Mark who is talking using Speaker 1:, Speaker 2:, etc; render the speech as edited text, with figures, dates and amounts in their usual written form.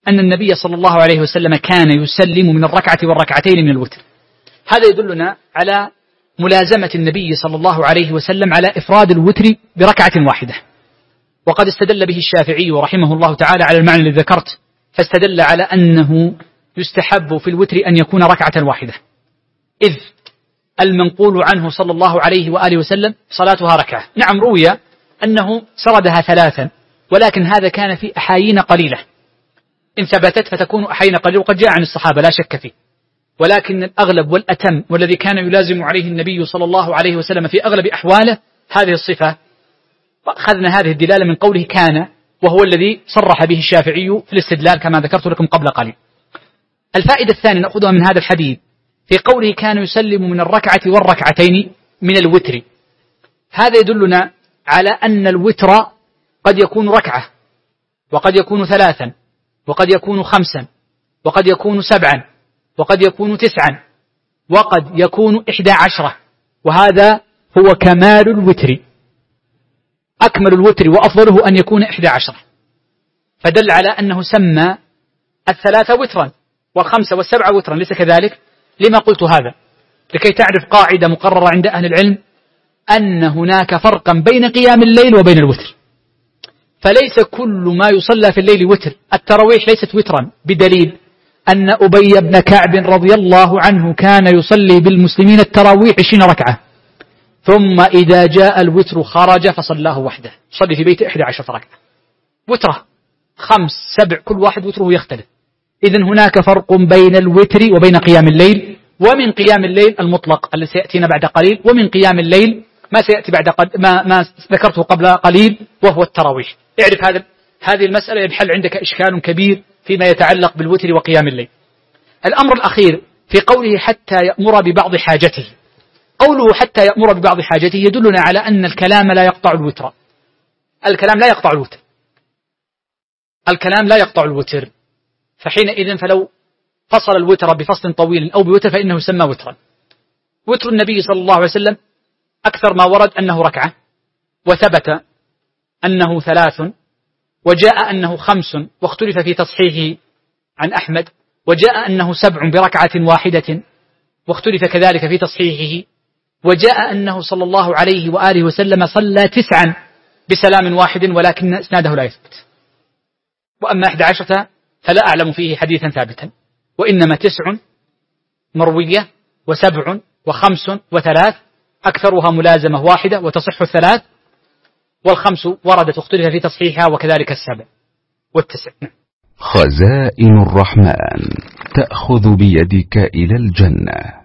Speaker 1: أن النبي صلى الله عليه وسلم كان يسلم من الركعة والركعتين من الوتر. هذا يدلنا على ملازمة النبي صلى الله عليه وسلم على إفراد الوتر بركعة واحدة، وقد استدل به الشافعي رحمه الله تعالى على المعنى الذي ذكرت، فاستدل على أنه يستحب في الوتر أن يكون ركعة واحدة، إذ المنقول عنه صلى الله عليه وآله وسلم صلاتها ركعة. نعم، روي أنه سردها ثلاثا، ولكن هذا كان في أحايين قليلة، إن ثبتت فتكون أحايين قليلة، وقد جاء عن الصحابة لا شك فيه، ولكن الأغلب والأتم والذي كان يلازم عليه النبي صلى الله عليه وسلم في أغلب أحواله هذه الصفة. أخذنا هذه الدلالة من قوله كان، وهو الذي صرح به الشافعي في الاستدلال كما ذكرت لكم قبل قليل. الفائدة الثانية نأخذها من هذا الحديث في قوله كان يسلم من الركعة والركعتين من الوتر، هذا يدلنا على أن الوتر قد يكون ركعة، وقد يكون ثلاثا، وقد يكون خمسا، وقد يكون سبعا، وقد يكون تسعا، وقد يكون 11، وهذا هو كمال الوتر، أكمل الوتر وأفضله أن يكون 11، فدل على أنه سمى الثلاثة وترا والخمسة والسبعة وترا، ليس كذلك؟ لما قلت هذا؟ لكي تعرف قاعدة مقررة عند أهل العلم، أن هناك فرقا بين قيام الليل وبين الوتر، فليس كل ما يصلى في الليل وتر. التراويح ليست وترا، بدليل أن أبي بن كعب رضي الله عنه كان يصلي بالمسلمين التراويح 20 ركعة، ثم إذا جاء الوتر خرج فصلاه وحده، صلي في بيته 11 ركعة، وتره 5 7 كل واحد وتره يختلف. إذن هناك فرق بين الوتر وبين قيام الليل، ومن قيام الليل المطلق الذي سيأتينا بعد قليل، ومن قيام الليل ما سيأتي ما ذكرته قبل قليل وهو التراويح. اعرف هذه المسألة، ينحل عندك إشكال كبير فيما يتعلق بالوتر وقيام الليل. الأمر الأخير في قوله حتى يأمر ببعض حاجته، قوله حتى يأمر ببعض حاجته يدلنا على أن الكلام لا يقطع الوتر، الكلام لا يقطع الوتر، الكلام لا يقطع الوتر، فحينئذ فلو فصل الوتر بفصل طويل أو بوتر فإنه يسمى وترا. وتر النبي صلى الله عليه وسلم أكثر ما ورد أنه ركعة، وثبت أنه 3، وجاء أنه 5، واختلف في تصحيحه عن أحمد، وجاء أنه 7 بركعة واحدة، واختلف كذلك في تصحيحه، وجاء أنه صلى الله عليه وآله وسلم صلى 9 بسلام واحد، ولكن إسناده لا يثبت. وأما 11 فلا أعلم فيه حديثا ثابتا، وإنما 9 مروية، و7 و5 و3، أكثرها ملازمة واحدة وتصح 3، وال5 وردت اختلف في تصحيحها، وكذلك 7 و9.
Speaker 2: خزائن الرحمن تأخذ بيدك إلى الجنة.